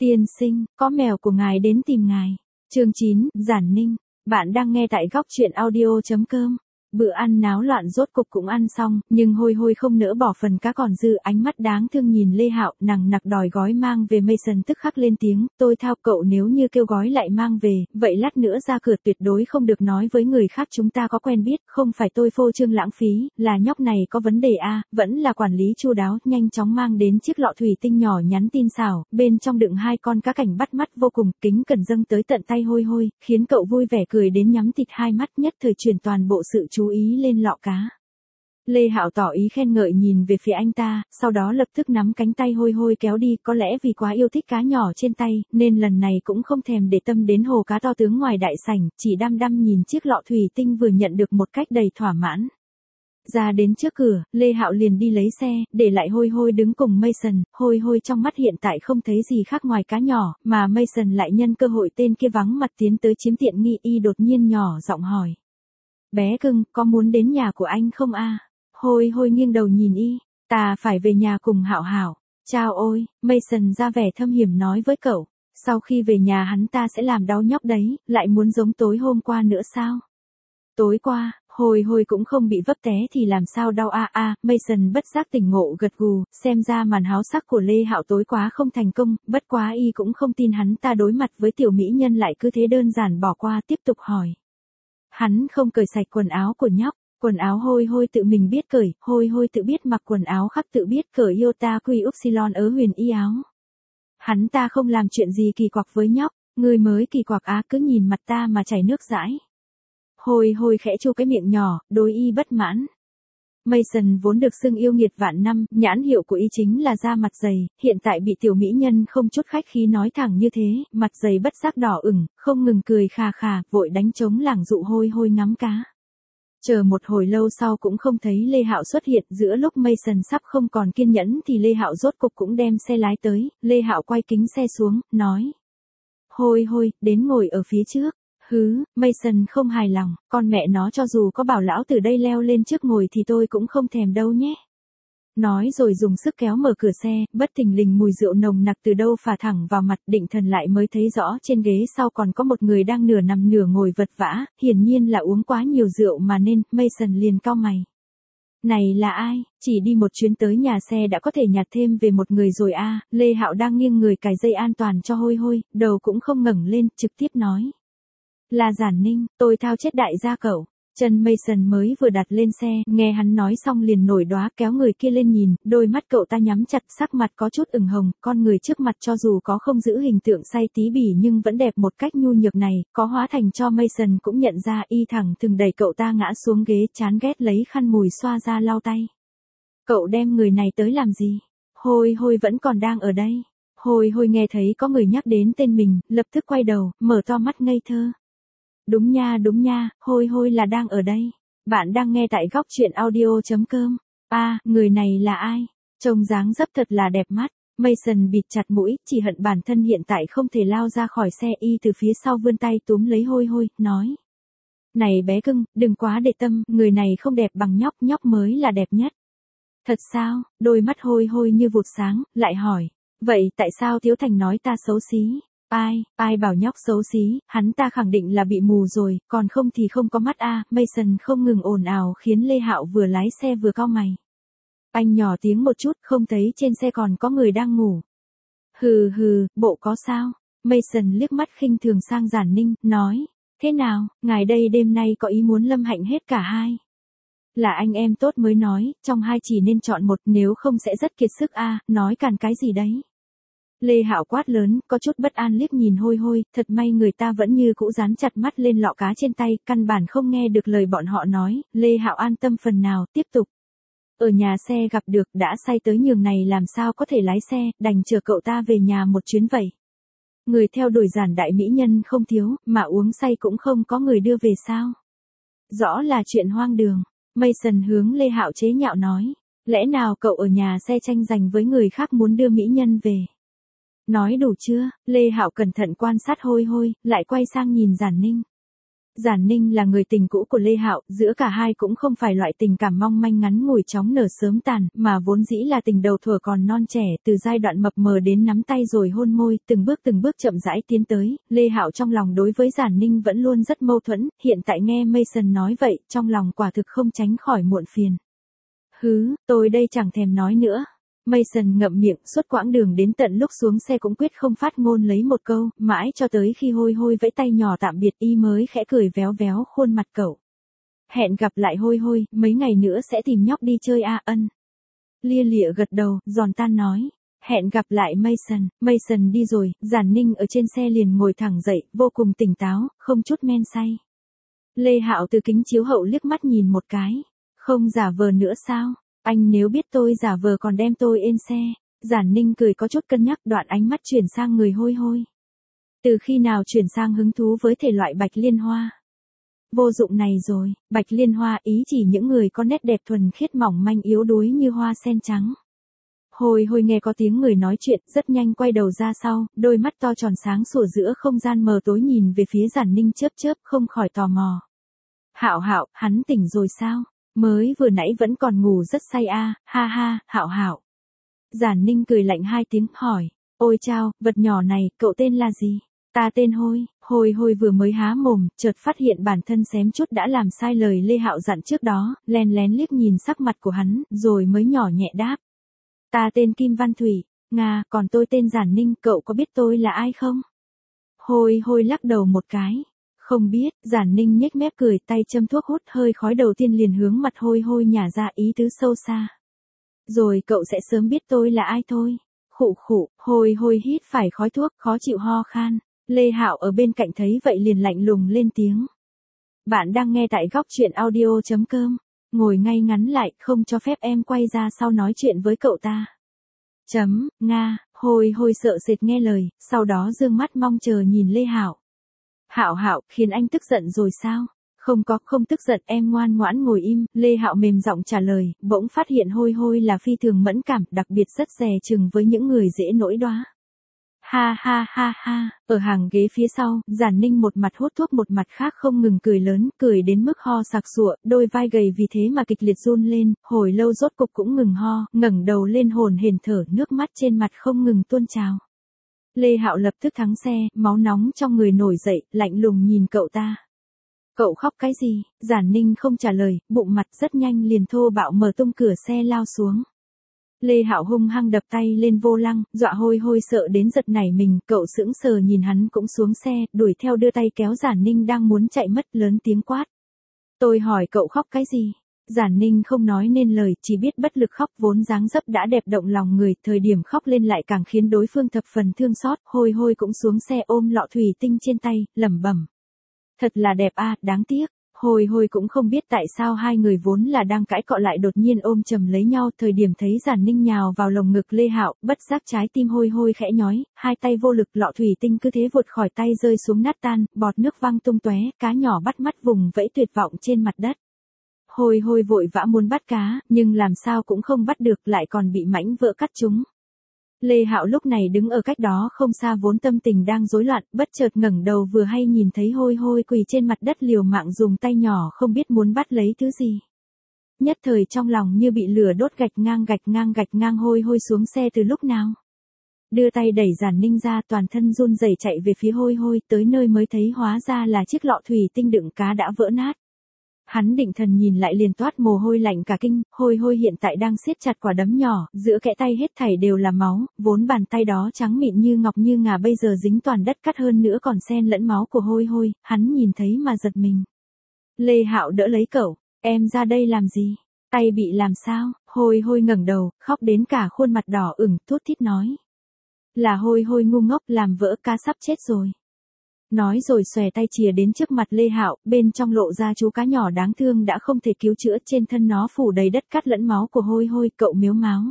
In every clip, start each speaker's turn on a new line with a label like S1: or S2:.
S1: Tiên sinh, có mèo của ngài đến tìm ngài. Chương 9, Giản Ninh. Bạn đang nghe tại góc truyện audio.com. Bữa ăn náo loạn rốt cục cũng ăn xong, nhưng Hôi Hôi không nỡ bỏ phần cá còn dư, ánh mắt đáng thương nhìn Lê Hạo, nằng nặc đòi gói mang về. Mason tức khắc lên tiếng, tôi thao cậu nếu như kêu gói lại mang về, vậy lát nữa ra cửa tuyệt đối không được nói với người khác chúng ta có quen biết, không phải tôi phô trương lãng phí, là nhóc này có vấn đề a, vẫn là quản lý chu đáo, nhanh chóng mang đến chiếc lọ thủy tinh nhỏ nhắn tin xảo, bên trong đựng 2 con cá cảnh bắt mắt vô cùng, kính cẩn dâng tới tận tay Hôi Hôi, khiến cậu vui vẻ cười đến nhắm thịt hai mắt, nhất thời chuyển toàn bộ sự chú ý lên lọ cá. Lê Hạo tỏ ý khen ngợi nhìn về phía anh ta, sau đó lập tức nắm cánh tay Hôi Hôi kéo đi, có lẽ vì quá yêu thích cá nhỏ trên tay, nên lần này cũng không thèm để tâm đến hồ cá to tướng ngoài đại sảnh, chỉ đăm đăm nhìn chiếc lọ thủy tinh vừa nhận được một cách đầy thỏa mãn. Ra đến trước cửa, Lê Hạo liền đi lấy xe, để lại Hôi Hôi đứng cùng Mason. Hôi Hôi trong mắt hiện tại không thấy gì khác ngoài cá nhỏ, mà Mason lại nhân cơ hội tên kia vắng mặt tiến tới chiếm tiện nghi, y đột nhiên nhỏ giọng hỏi. Bé cưng, có muốn đến nhà của anh không a? Hôi Hôi nghiêng đầu nhìn y, ta phải về nhà cùng Hạo Hạo. Chao ôi, Mason ra vẻ thâm hiểm nói với cậu, sau khi về nhà hắn ta sẽ làm đau nhóc đấy, lại muốn giống tối hôm qua nữa sao? Tối qua, Hôi Hôi cũng không bị vấp té thì làm sao đau a. Mason bất giác tỉnh ngộ gật gù, xem ra màn háo sắc của Lê Hạo tối quá không thành công, bất quá y cũng không tin hắn ta đối mặt với tiểu mỹ nhân lại cứ thế đơn giản bỏ qua, tiếp tục hỏi. Hắn không cởi sạch quần áo của nhóc, quần áo Hôi Hôi tự mình biết cởi, Hôi Hôi tự biết mặc quần áo khác tự biết cởi Iota Quy Upsilon ớ huyền y áo. Hắn ta không làm chuyện gì kỳ quặc với nhóc, người mới kỳ quặc á, cứ nhìn mặt ta mà chảy nước dãi. Hôi Hôi khẽ chu cái miệng nhỏ, đối y bất mãn. Mason vốn được xưng yêu nghiệt vạn năm, nhãn hiệu của y chính là da mặt dày, hiện tại bị tiểu mỹ nhân không chút khách khí nói thẳng như thế, mặt dày bất giác đỏ ửng, không ngừng cười khà khà, vội đánh trống lảng dụ Hôi Hôi ngắm cá. Chờ một hồi lâu sau cũng không thấy Lê Hạo xuất hiện, giữa lúc Mason sắp không còn kiên nhẫn thì Lê Hạo rốt cục cũng đem xe lái tới, Lê Hạo quay kính xe xuống, nói. Hôi Hôi, đến ngồi ở phía trước. Hứ, Mason không hài lòng, con mẹ nó cho dù có bảo lão từ đây leo lên trước ngồi thì tôi cũng không thèm đâu nhé. Nói rồi dùng sức kéo mở cửa xe, bất thình lình mùi rượu nồng nặc từ đâu phả thẳng vào mặt, định thần lại mới thấy rõ trên ghế sau còn có một người đang nửa nằm nửa ngồi vật vã, hiển nhiên là uống quá nhiều rượu mà nên, Mason liền cau mày. Này là ai, chỉ đi một chuyến tới nhà xe đã có thể nhặt thêm về một người rồi a. Lê Hạo đang nghiêng người cài dây an toàn cho Hôi Hôi, đầu cũng không ngẩng lên, trực tiếp nói. Là Giản Ninh, tôi thao chết đại gia cậu. Chân Mason mới vừa đặt lên xe, nghe hắn nói xong liền nổi đóa kéo người kia lên nhìn, đôi mắt cậu ta nhắm chặt, sắc mặt có chút ửng hồng, con người trước mặt cho dù có không giữ hình tượng say tí bỉ nhưng vẫn đẹp một cách nhu nhược này, có hóa thành cho Mason cũng nhận ra, y thẳng thừng đẩy cậu ta ngã xuống ghế, chán ghét lấy khăn mùi xoa ra lau tay. Cậu đem người này tới làm gì? Hôi Hôi vẫn còn đang ở đây. Hôi Hôi nghe thấy có người nhắc đến tên mình, lập tức quay đầu, mở to mắt ngây thơ. Đúng nha, Hôi Hôi là đang ở đây. Bạn đang nghe tại góc truyện audio.com. Người này là ai? Trông dáng dấp thật là đẹp mắt. Mason bịt chặt mũi, chỉ hận bản thân hiện tại không thể lao ra khỏi xe, y từ phía sau vươn tay túm lấy Hôi Hôi, nói. Này bé cưng, đừng quá để tâm, người này không đẹp bằng nhóc, nhóc mới là đẹp nhất. Thật sao? Đôi mắt Hôi Hôi như vụt sáng, lại hỏi. Vậy tại sao Tiếu Thành nói ta xấu xí? Ai bảo nhóc xấu xí, hắn ta khẳng định là bị mù rồi, còn không thì không có mắt a. Mason không ngừng ồn ào khiến Lê Hạo vừa lái xe vừa cau mày. Anh nhỏ tiếng một chút, không thấy trên xe còn có người đang ngủ. Hừ, bộ có sao? Mason liếc mắt khinh thường sang Giản Ninh, nói. Thế nào, ngài đây đêm nay có ý muốn lâm hạnh hết cả hai? Là anh em tốt mới nói, trong hai chỉ nên chọn một, nếu không sẽ rất kiệt sức a. Nói càn cái gì đấy? Lê Hạo quát lớn, có chút bất an liếc nhìn Hôi Hôi, thật may người ta vẫn như cũ dán chặt mắt lên lọ cá trên tay, căn bản không nghe được lời bọn họ nói, Lê Hạo an tâm phần nào, tiếp tục. Ở nhà xe gặp được, đã say tới nhường này làm sao có thể lái xe, đành chờ cậu ta về nhà một chuyến vậy. Người theo đuổi Giản đại mỹ nhân không thiếu, mà uống say cũng không có người đưa về sao. Rõ là chuyện hoang đường. Mason hướng Lê Hạo chế nhạo nói, lẽ nào cậu ở nhà xe tranh giành với người khác muốn đưa mỹ nhân về. Nói đủ chưa? Lê Hạo cẩn thận quan sát Hôi Hôi, lại quay sang nhìn Giản Ninh. Giản Ninh là người tình cũ của Lê Hạo, giữa cả hai cũng không phải loại tình cảm mong manh ngắn ngủi chóng nở sớm tàn, mà vốn dĩ là tình đầu thuở còn non trẻ, từ giai đoạn mập mờ đến nắm tay rồi hôn môi, từng bước chậm rãi tiến tới. Lê Hạo trong lòng đối với Giản Ninh vẫn luôn rất mâu thuẫn, hiện tại nghe Mason nói vậy, trong lòng quả thực không tránh khỏi muộn phiền. Hứ, tôi đây chẳng thèm nói nữa. Mason ngậm miệng, suốt quãng đường đến tận lúc xuống xe cũng quyết không phát ngôn lấy một câu, mãi cho tới khi Hôi Hôi vẫy tay nhỏ tạm biệt y mới khẽ cười véo véo khuôn mặt cậu. Hẹn gặp lại Hôi Hôi, mấy ngày nữa sẽ tìm nhóc đi chơi ân. Lia lịa gật đầu, giòn tan nói. Hẹn gặp lại Mason. Mason đi rồi, Giản Ninh ở trên xe liền ngồi thẳng dậy, vô cùng tỉnh táo, không chút men say. Lê Hạo từ kính chiếu hậu liếc mắt nhìn một cái. Không giả vờ nữa sao? Anh nếu biết tôi giả vờ còn đem tôi ên xe. Giản Ninh cười có chút cân nhắc, đoạn ánh mắt chuyển sang người Hôi Hôi. Từ khi nào chuyển sang hứng thú với thể loại bạch liên hoa? Vô dụng này rồi, bạch liên hoa ý chỉ những người có nét đẹp thuần khiết mỏng manh yếu đuối như hoa sen trắng. Hôi Hôi nghe có tiếng người nói chuyện, rất nhanh quay đầu ra sau, đôi mắt to tròn sáng sủa giữa không gian mờ tối nhìn về phía Giản Ninh chớp không khỏi tò mò. Hạo Hạo, hắn tỉnh rồi sao? Mới vừa nãy vẫn còn ngủ rất say ha ha, Hạo Hạo. Giản Ninh cười lạnh hai tiếng, hỏi, ôi chao, vật nhỏ này, cậu tên là gì? Ta tên Hôi. Hôi Hôi vừa mới há mồm, chợt phát hiện bản thân xém chút đã làm sai lời Lê Hạo dặn trước đó, lén lén liếc nhìn sắc mặt của hắn, rồi mới nhỏ nhẹ đáp. Ta tên Kim Văn Thủy, Nga, còn tôi tên Giản Ninh, cậu có biết tôi là ai không? Hôi Hôi lắc đầu một cái. Không biết, Giản Ninh nhếch mép cười, tay châm thuốc hút, hơi khói đầu tiên liền hướng mặt Hôi Hôi nhả ra ý tứ sâu xa. Rồi cậu sẽ sớm biết tôi là ai thôi. Khụ khụ, Hôi Hôi hít phải khói thuốc, khó chịu ho khan. Lê Hạo ở bên cạnh thấy vậy liền lạnh lùng lên tiếng. Bạn đang nghe tại góc truyện audio.com. Ngồi ngay ngắn lại, không cho phép em quay ra sau nói chuyện với cậu ta. Nga, Hôi Hôi sợ sệt nghe lời, sau đó dương mắt mong chờ nhìn Lê Hạo. Hạo Hạo, khiến anh tức giận rồi sao? Không tức giận, em ngoan ngoãn ngồi im. Lê Hạo mềm giọng trả lời, bỗng phát hiện Hôi Hôi là phi thường mẫn cảm, đặc biệt rất dè chừng với những người dễ nổi đoá. Ha, ở hàng ghế phía sau, Giản Ninh một mặt hút thuốc một mặt khác không ngừng cười lớn, cười đến mức ho sặc sụa, đôi vai gầy vì thế mà kịch liệt run lên, hồi lâu rốt cục cũng ngừng ho, ngẩng đầu lên hồn hển thở, nước mắt trên mặt không ngừng tuôn trào. Lê Hạo lập tức thắng xe, máu nóng trong người nổi dậy, lạnh lùng nhìn cậu ta. Cậu khóc cái gì? Giản Ninh không trả lời, bụng mặt rất nhanh liền thô bạo mở tung cửa xe lao xuống. Lê Hạo hung hăng đập tay lên vô lăng, dọa Hôi Hôi sợ đến giật nảy mình, cậu sững sờ nhìn hắn cũng xuống xe, đuổi theo đưa tay kéo Giản Ninh đang muốn chạy mất, lớn tiếng quát. Tôi hỏi cậu khóc cái gì? Giản Ninh không nói nên lời, chỉ biết bất lực khóc, vốn dáng dấp đã đẹp động lòng người, thời điểm khóc lên lại càng khiến đối phương thập phần thương xót. Hôi Hôi cũng xuống xe ôm lọ thủy tinh trên tay, lẩm bẩm. Thật là đẹp đáng tiếc. Hôi Hôi cũng không biết tại sao hai người vốn là đang cãi cọ lại đột nhiên ôm chầm lấy nhau, thời điểm thấy Giản Ninh nhào vào lồng ngực Lê Hạo, bất giác trái tim Hôi Hôi khẽ nhói, hai tay vô lực, lọ thủy tinh cứ thế vụt khỏi tay rơi xuống nát tan, bọt nước văng tung tóe, cá nhỏ bắt mắt vùng vẫy tuyệt vọng trên mặt đất. Hôi Hôi vội vã muốn bắt cá, nhưng làm sao cũng không bắt được, lại còn bị mảnh vỡ cắt trúng. Lê Hạo lúc này đứng ở cách đó không xa, vốn tâm tình đang rối loạn, bất chợt ngẩng đầu vừa hay nhìn thấy Hôi Hôi quỳ trên mặt đất liều mạng dùng tay nhỏ không biết muốn bắt lấy thứ gì. Nhất thời trong lòng như bị lửa đốt, gạch ngang Hôi Hôi xuống xe từ lúc nào. Đưa tay đẩy Giản Ninh ra, toàn thân run rẩy chạy về phía Hôi Hôi, tới nơi mới thấy hóa ra là chiếc lọ thủy tinh đựng cá đã vỡ nát. Hắn định thần nhìn lại liền toát mồ hôi lạnh cả kinh, Hôi Hôi hiện tại đang siết chặt quả đấm nhỏ, giữa kẽ tay hết thảy đều là máu, vốn bàn tay đó trắng mịn như ngọc như ngà bây giờ dính toàn đất cát, hơn nữa còn xen lẫn máu của Hôi Hôi, hắn nhìn thấy mà giật mình. Lê Hạo đỡ lấy cậu, em ra đây làm gì? Tay bị làm sao? Hôi Hôi ngẩng đầu, khóc đến cả khuôn mặt đỏ ửng, thút thít nói. Là Hôi Hôi ngu ngốc, làm vỡ cá sắp chết rồi. Nói rồi xòe tay chìa đến trước mặt Lê Hạo, bên trong lộ ra chú cá nhỏ đáng thương đã không thể cứu chữa, trên thân nó phủ đầy đất cát lẫn máu của Hôi Hôi, cậu mếu máo.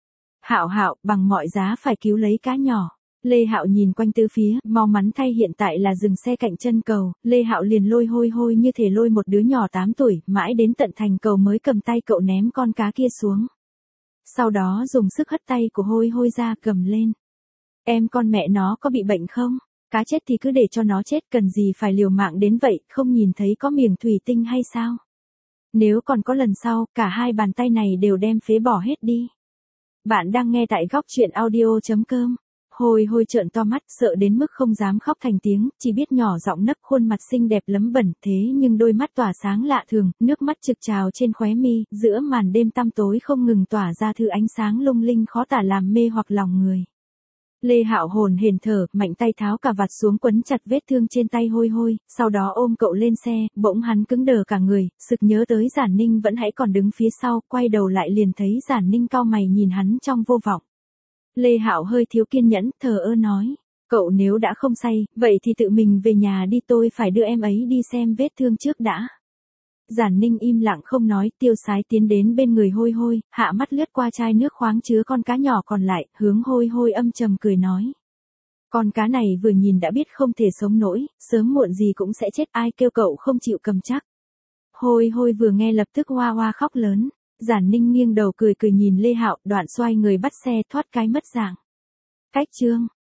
S1: Hạo Hạo, bằng mọi giá phải cứu lấy cá nhỏ. Lê Hạo nhìn quanh tứ phía, mau mắn thay hiện tại là dừng xe cạnh chân cầu, Lê Hạo liền lôi Hôi Hôi như thể lôi một đứa nhỏ 8 tuổi, mãi đến tận thành cầu mới cầm tay cậu ném con cá kia xuống. Sau đó dùng sức hất tay của Hôi Hôi ra, cầm lên. Em con mẹ nó có bị bệnh không? cá chết thì cứ để cho nó chết, cần gì phải liều mạng đến vậy, không nhìn thấy có miệng thủy tinh hay sao? Nếu còn có lần sau, cả hai bàn tay này đều đem phế bỏ hết đi. Bạn đang nghe tại góc chuyện audio.com. Hôi hôi trợn to mắt, sợ đến mức không dám khóc thành tiếng, chỉ biết nhỏ giọng nấc, khuôn mặt xinh đẹp lấm bẩn, thế nhưng đôi mắt tỏa sáng lạ thường, nước mắt trực trào trên khóe mi, giữa màn đêm tăm tối không ngừng tỏa ra thứ ánh sáng lung linh khó tả làm mê hoặc lòng người. Lê Hạo hồn hển thở, mạnh tay tháo cà vạt xuống quấn chặt vết thương trên tay hôi hôi, sau đó ôm cậu lên xe, bỗng hắn cứng đờ cả người, sực nhớ tới Giản Ninh vẫn hãy còn đứng phía sau, quay đầu lại liền thấy Giản Ninh cau mày nhìn hắn trong vô vọng. Lê Hạo hơi thiếu kiên nhẫn, thờ ơ nói, cậu nếu đã không say, vậy thì tự mình về nhà đi, tôi phải đưa em ấy đi xem vết thương trước đã. Giản Ninh im lặng không nói, tiêu sái tiến đến bên người hôi hôi, hạ mắt lướt qua chai nước khoáng chứa con cá nhỏ còn lại, hướng hôi hôi âm trầm cười nói. Con cá này vừa nhìn đã biết không thể sống nổi, sớm muộn gì cũng sẽ chết, ai kêu cậu không chịu cầm chắc. Hôi hôi vừa nghe lập tức hoa hoa khóc lớn. Giản Ninh nghiêng đầu cười cười nhìn Lê Hạo, đoạn xoay người bắt xe thoát cái mất dạng. Cách chương